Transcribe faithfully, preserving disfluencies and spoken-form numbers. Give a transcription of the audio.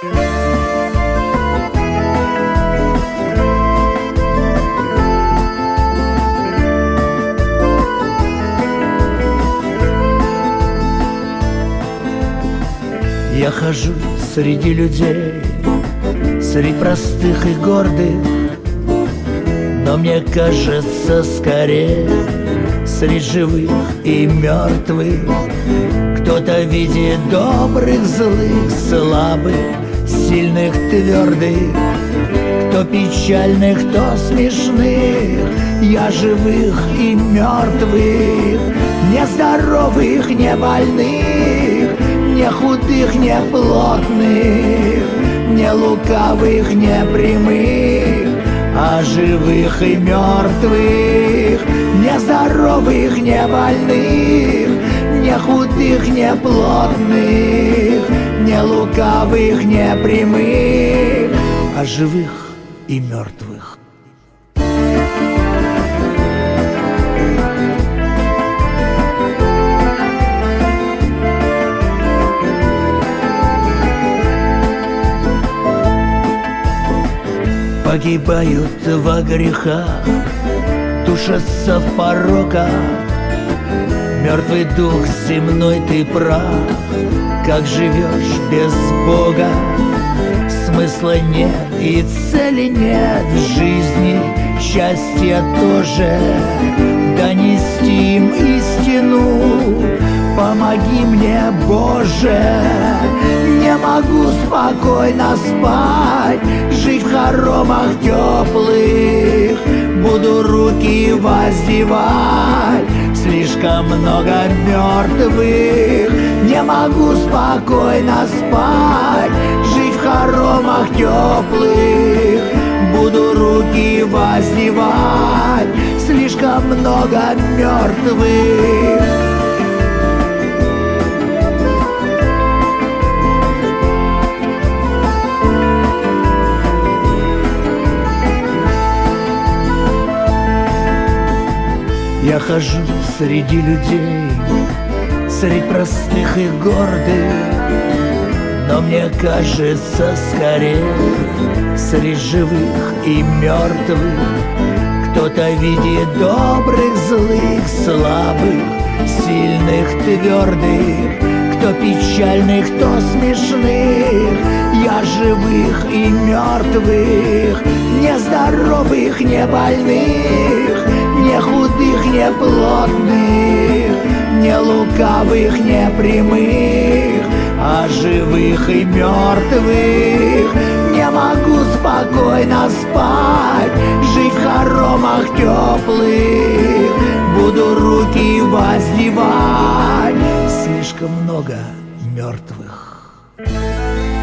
Я хожу среди людей, среди простых и гордых, но мне кажется, скорее среди живых и мертвых. Кто-то видит добрых, злых, слабых, сильных, твердых, кто печальных, кто смешных. Я живых и мертвых, не здоровых, не больных, не худых, не плотных, не лукавых, не прямых, а живых и мертвых, не здоровых, не больных, не худых, не плотных, не лукавых, не прямых, а живых и мертвых. Погибают во грехах, тушатся в пороках. Мертвый дух земной, ты прав. Как живешь без Бога, смысла нет и цели нет в жизни, счастья тоже. Донести им истину помоги мне, Боже. Не могу спокойно спать, жить в хоромах теплых. Буду руки воздевать, слишком много мертвых. Не могу спокойно спать, жить в хоромах теплых. Буду руки воздевать, слишком много мертвых. Я хожу среди людей, среди простых и гордых, но мне кажется, скорее среди живых и мертвых. Кто-то видит добрых, злых, слабых, сильных, твердых, кто печальных, кто смешных. Я живых и мертвых, не здоровых, не больных, не худых, не плотных, не лукавых, не прямых, а живых и мертвых. Не могу спокойно спать, жить в хоромах теплых. Буду руки воздевать, слишком много мертвых.